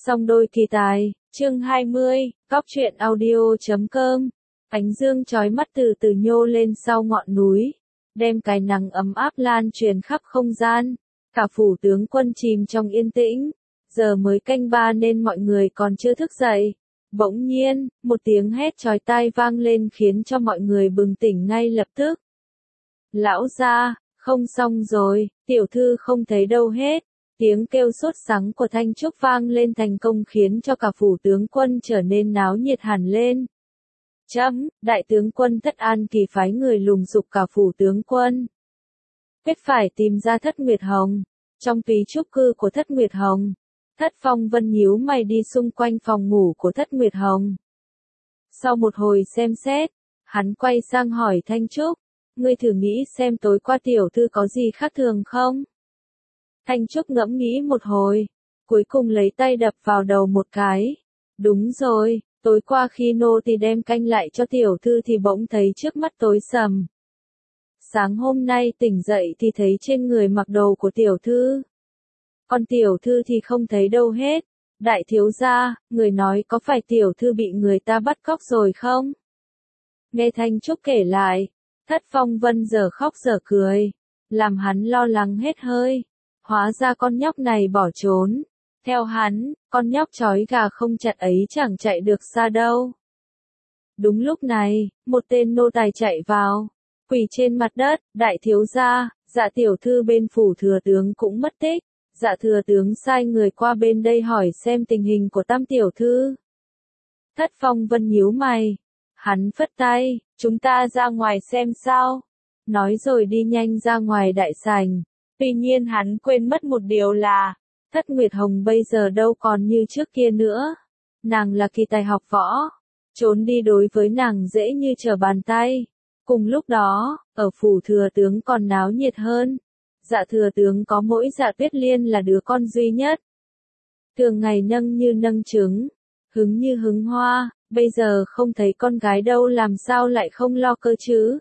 Song đôi kỳ tài, chương 20, góc truyện audio.com. Ánh dương chói mắt từ từ nhô lên sau ngọn núi, đem cái nắng ấm áp lan truyền khắp không gian. Cả phủ tướng quân chìm trong yên tĩnh, giờ mới canh ba nên mọi người còn chưa thức dậy. Bỗng nhiên, một tiếng hét chói tai vang lên khiến cho mọi người bừng tỉnh ngay lập tức. Lão gia, không xong rồi, tiểu thư không thấy đâu hết. Tiếng kêu sốt sắng của Thanh Trúc vang lên thành công khiến cho cả phủ tướng quân trở nên náo nhiệt hẳn lên. Đại tướng quân Thất An Kỳ phái người lùng sục cả phủ tướng quân. Quyết phải tìm ra Thất Nguyệt Hồng. Trong ký trúc cư của Thất Nguyệt Hồng, Thất Phong Vân nhíu mày đi xung quanh phòng ngủ của Thất Nguyệt Hồng. Sau một hồi xem xét, hắn quay sang hỏi Thanh Trúc, ngươi thử nghĩ xem tối qua tiểu thư có gì khác thường không? Thanh Trúc ngẫm nghĩ một hồi, cuối cùng lấy tay đập vào đầu một cái. Đúng rồi, tối qua khi nô tỳ đem canh lại cho tiểu thư thì bỗng thấy trước mắt tối sầm. Sáng hôm nay tỉnh dậy thì thấy trên người mặc đồ của tiểu thư. Còn tiểu thư thì không thấy đâu hết. Đại thiếu gia, người nói có phải tiểu thư bị người ta bắt cóc rồi không? Nghe Thanh Trúc kể lại, Thất Phong Vân giờ khóc giờ cười, làm hắn lo lắng hết hơi. Hóa ra con nhóc này bỏ trốn. Theo hắn, con nhóc chói gà không chặt ấy chẳng chạy được xa đâu. Đúng lúc này, một tên nô tài chạy vào, quỳ trên mặt đất, đại thiếu gia, dạ tiểu thư bên phủ thừa tướng cũng mất tích. Dạ thừa tướng sai người qua bên đây hỏi xem tình hình của tam tiểu thư. Thất Phong Vân nhíu mày. Hắn phất tay, chúng ta ra ngoài xem sao. Nói rồi đi nhanh ra ngoài đại sảnh. Tuy nhiên hắn quên mất một điều là, Thất Nguyệt Hồng bây giờ đâu còn như trước kia nữa. Nàng là kỳ tài học võ. Trốn đi đối với nàng dễ như trở bàn tay. Cùng lúc đó, ở phủ thừa tướng còn náo nhiệt hơn. Dạ thừa tướng có mỗi Dạ Tuyết Liên là đứa con duy nhất. Thường ngày nâng như nâng trứng, hứng như hứng hoa, bây giờ không thấy con gái đâu làm sao lại không lo cơ chứ.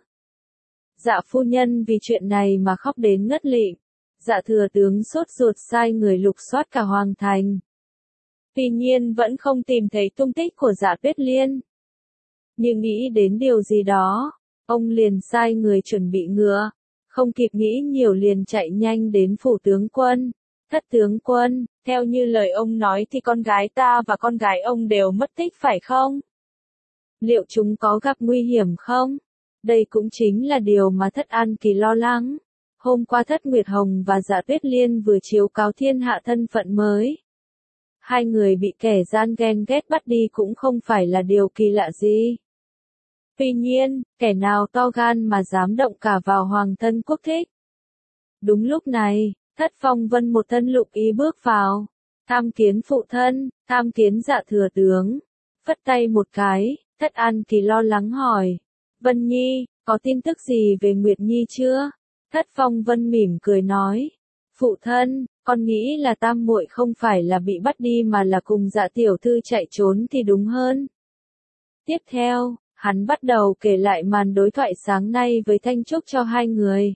Dạ phu nhân vì chuyện này mà khóc đến ngất lịm. Dạ thừa tướng sốt ruột sai người lục soát cả hoàng thành. Tuy nhiên vẫn không tìm thấy tung tích của Dạ Tuyết Liên. Nhưng nghĩ đến điều gì đó, ông liền sai người chuẩn bị ngựa. Không kịp nghĩ nhiều liền chạy nhanh đến phủ tướng quân. Thất tướng quân, theo như lời ông nói thì con gái ta và con gái ông đều mất tích phải không? Liệu chúng có gặp nguy hiểm không? Đây cũng chính là điều mà Thất An Kỳ lo lắng. Hôm qua Thất Nguyệt Hồng và Dạ Tuyết Liên vừa chiếu cáo thiên hạ thân phận mới. Hai người bị kẻ gian ghen ghét bắt đi cũng không phải là điều kỳ lạ gì. Tuy nhiên, kẻ nào to gan mà dám động cả vào hoàng thân quốc thích. Đúng lúc này, Thất Phong Vân một thân lục y bước vào. Tham kiến phụ thân, tham kiến Dạ thừa tướng. Phất tay một cái, Thất An Kỳ lo lắng hỏi. Vân Nhi, có tin tức gì về Nguyệt Nhi chưa? Thất Phong Vân mỉm cười nói. Phụ thân, con nghĩ là tam muội không phải là bị bắt đi mà là cùng Dạ tiểu thư chạy trốn thì đúng hơn. Tiếp theo, hắn bắt đầu kể lại màn đối thoại sáng nay với Thanh Trúc cho hai người.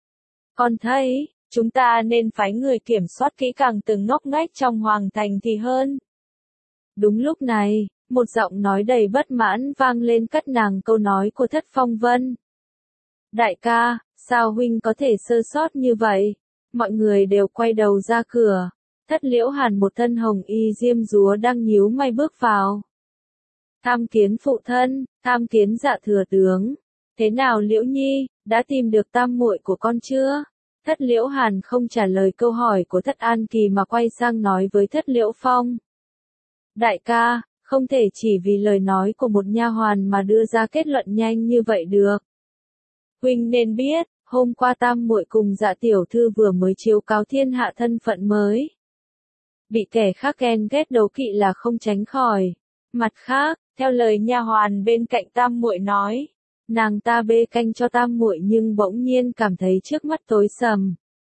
Con thấy, chúng ta nên phái người kiểm soát kỹ càng từng ngóc ngách trong hoàng thành thì hơn. Đúng lúc này, một giọng nói đầy bất mãn vang lên cắt nàng câu nói của Thất Phong Vân. Đại ca, sao huynh có thể sơ sót như vậy? Mọi người đều quay đầu ra cửa. Thất Liễu Hàn một thân hồng y diêm dúa đang nhíu mày bước vào. Tham kiến phụ thân, tham kiến Dạ thừa tướng. Thế nào Liễu Nhi, đã tìm được tam muội của con chưa? Thất Liễu Hàn không trả lời câu hỏi của Thất An Kỳ mà quay sang nói với Thất Liễu Phong. Đại ca, không thể chỉ vì lời nói của một nha hoàn mà đưa ra kết luận nhanh như vậy được. Huynh nên biết, hôm qua tam muội cùng Dạ tiểu thư vừa mới chiếu cáo thiên hạ thân phận mới. Bị kẻ khác ghen ghét đố kỵ là không tránh khỏi. Mặt khác, theo lời nha hoàn bên cạnh tam muội nói, nàng ta bê canh cho tam muội nhưng bỗng nhiên cảm thấy trước mắt tối sầm.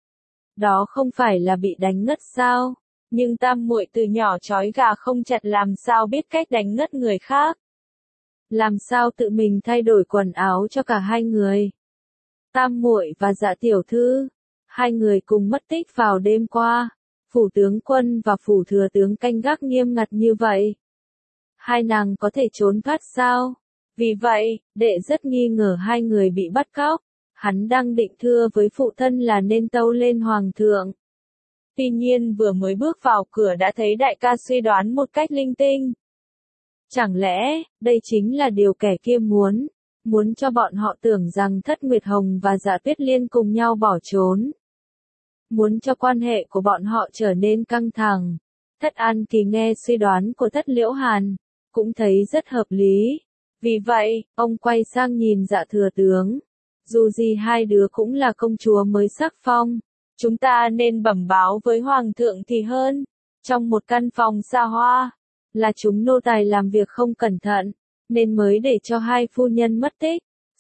Đó không phải là bị đánh ngất sao? Nhưng tam muội từ nhỏ chói gà không chặt làm sao biết cách đánh ngất người khác? Làm sao tự mình thay đổi quần áo cho cả hai người? Tam muội và Dạ tiểu thư, hai người cùng mất tích vào đêm qua. phủ tướng quân và phủ thừa tướng canh gác nghiêm ngặt như vậy. Hai nàng có thể trốn thoát sao? Vì vậy, đệ rất nghi ngờ hai người bị bắt cóc. Hắn đang định thưa với phụ thân là nên tâu lên hoàng thượng. Tuy nhiên vừa mới bước vào cửa đã thấy đại ca suy đoán một cách linh tinh. Chẳng lẽ, đây chính là điều kẻ kia muốn cho bọn họ tưởng rằng Thất Nguyệt Hồng và Dạ Tuyết Liên cùng nhau bỏ trốn. Muốn cho quan hệ của bọn họ trở nên căng thẳng. Thất An Kỳ nghe suy đoán của Thất Liễu Hàn, cũng thấy rất hợp lý. Vì vậy, ông quay sang nhìn Dạ thừa tướng. Dù gì hai đứa cũng là công chúa mới sắc phong. Chúng ta nên bẩm báo với hoàng thượng thì hơn. Trong một căn phòng xa hoa, là chúng nô tài làm việc không cẩn thận, nên mới để cho hai phu nhân mất tích.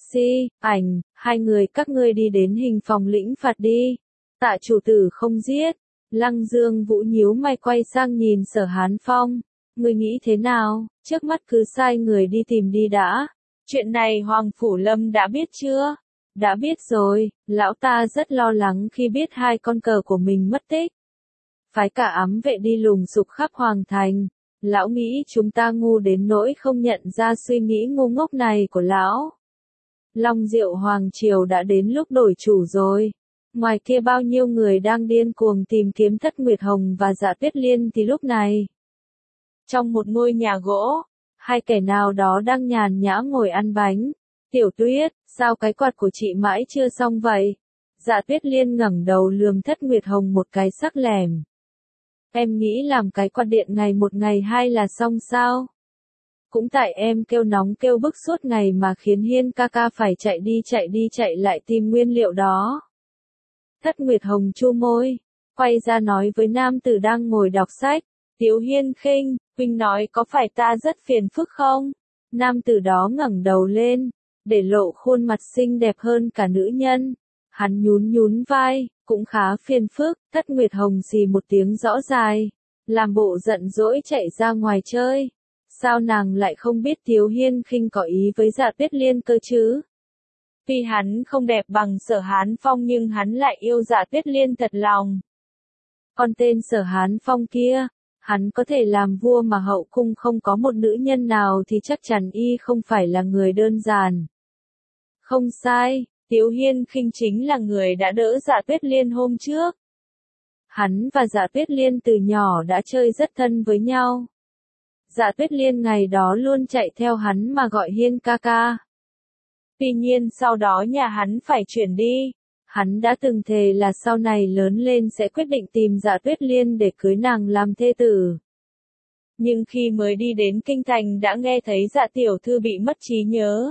Ảnh, hai người các ngươi đi đến hình phòng lĩnh phạt đi. Tạ chủ tử không giết. Lăng Dương Vũ nhíu mày quay sang nhìn Sở Hán Phong. Ngươi nghĩ thế nào? Trước mắt cứ sai người đi tìm đi đã. Chuyện này Hoàng Phủ Lâm đã biết chưa? Đã biết rồi, lão ta rất lo lắng khi biết hai con cờ của mình mất tích. Phái cả ám vệ đi lùng sục khắp hoàng thành. Lão nghĩ chúng ta ngu đến nỗi không nhận ra suy nghĩ ngu ngốc này của lão. Long Diệu Hoàng Triều đã đến lúc đổi chủ rồi. Ngoài kia bao nhiêu người đang điên cuồng tìm kiếm Thất Nguyệt Hồng và Dạ Tuyết Liên thì lúc này. Trong một ngôi nhà gỗ, hai kẻ nào đó đang nhàn nhã ngồi ăn bánh. Tiểu Tuyết, sao cái quạt của chị mãi chưa xong vậy? Dạ Tuyết Liên ngẩng đầu lườm Thất Nguyệt Hồng một cái sắc lẻm. Em nghĩ làm cái quạt điện ngày một ngày hai là xong sao? Cũng tại em kêu nóng kêu bức suốt ngày mà khiến Hiên ca ca phải chạy đi chạy lại tìm nguyên liệu đó. Thất Nguyệt Hồng chu môi, quay ra nói với nam tử đang ngồi đọc sách. Tiếu Hiên Khinh, huynh nói có phải ta rất phiền phức không? Nam tử đó ngẩng đầu lên, để lộ khuôn mặt xinh đẹp hơn cả nữ nhân. Hắn nhún vai, cũng khá phiền phức. Thất Nguyệt Hồng xì một tiếng rõ dài, làm bộ giận dỗi chạy ra ngoài chơi. Sao nàng lại không biết Tiếu Hiên Khinh có ý với Dạ Tuyết Liên cơ chứ? Tuy hắn không đẹp bằng Sở Hán Phong nhưng hắn lại yêu Dạ Tuyết Liên thật lòng. Còn tên Sở Hán Phong kia, hắn có thể làm vua mà hậu cung không có một nữ nhân nào thì chắc chắn y không phải là người đơn giản. Không sai, Tiếu Hiên Khinh chính là người đã đỡ Dạ Tuyết Liên hôm trước. Hắn và Dạ Tuyết Liên từ nhỏ đã chơi rất thân với nhau. Dạ Tuyết Liên ngày đó luôn chạy theo hắn mà gọi Hiên ca ca. Tuy nhiên sau đó nhà hắn phải chuyển đi. Hắn đã từng thề là sau này lớn lên sẽ quyết định tìm Dạ Tuyết Liên để cưới nàng làm thê tử. Nhưng khi mới đi đến kinh thành đã nghe thấy Dạ tiểu thư bị mất trí nhớ.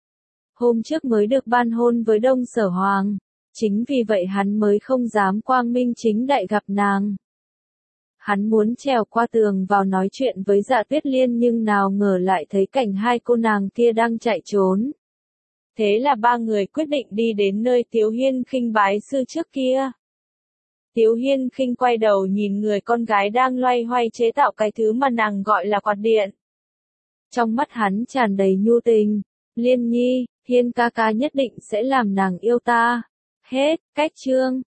Hôm trước mới được ban hôn với Đông Sở Hoàng. Chính vì vậy hắn mới không dám quang minh chính đại gặp nàng. Hắn muốn trèo qua tường vào nói chuyện với Dạ Tuyết Liên nhưng nào ngờ lại thấy cảnh hai cô nàng kia đang chạy trốn. Thế là ba người quyết định đi đến nơi Tiếu Hiên Khinh bái sư trước kia. Tiếu Hiên Khinh quay đầu nhìn người con gái đang loay hoay chế tạo cái thứ mà nàng gọi là quạt điện. Trong mắt hắn tràn đầy nhu tình. Liên Nhi, Hiên ca ca nhất định sẽ làm nàng yêu ta. Hết, cách chương.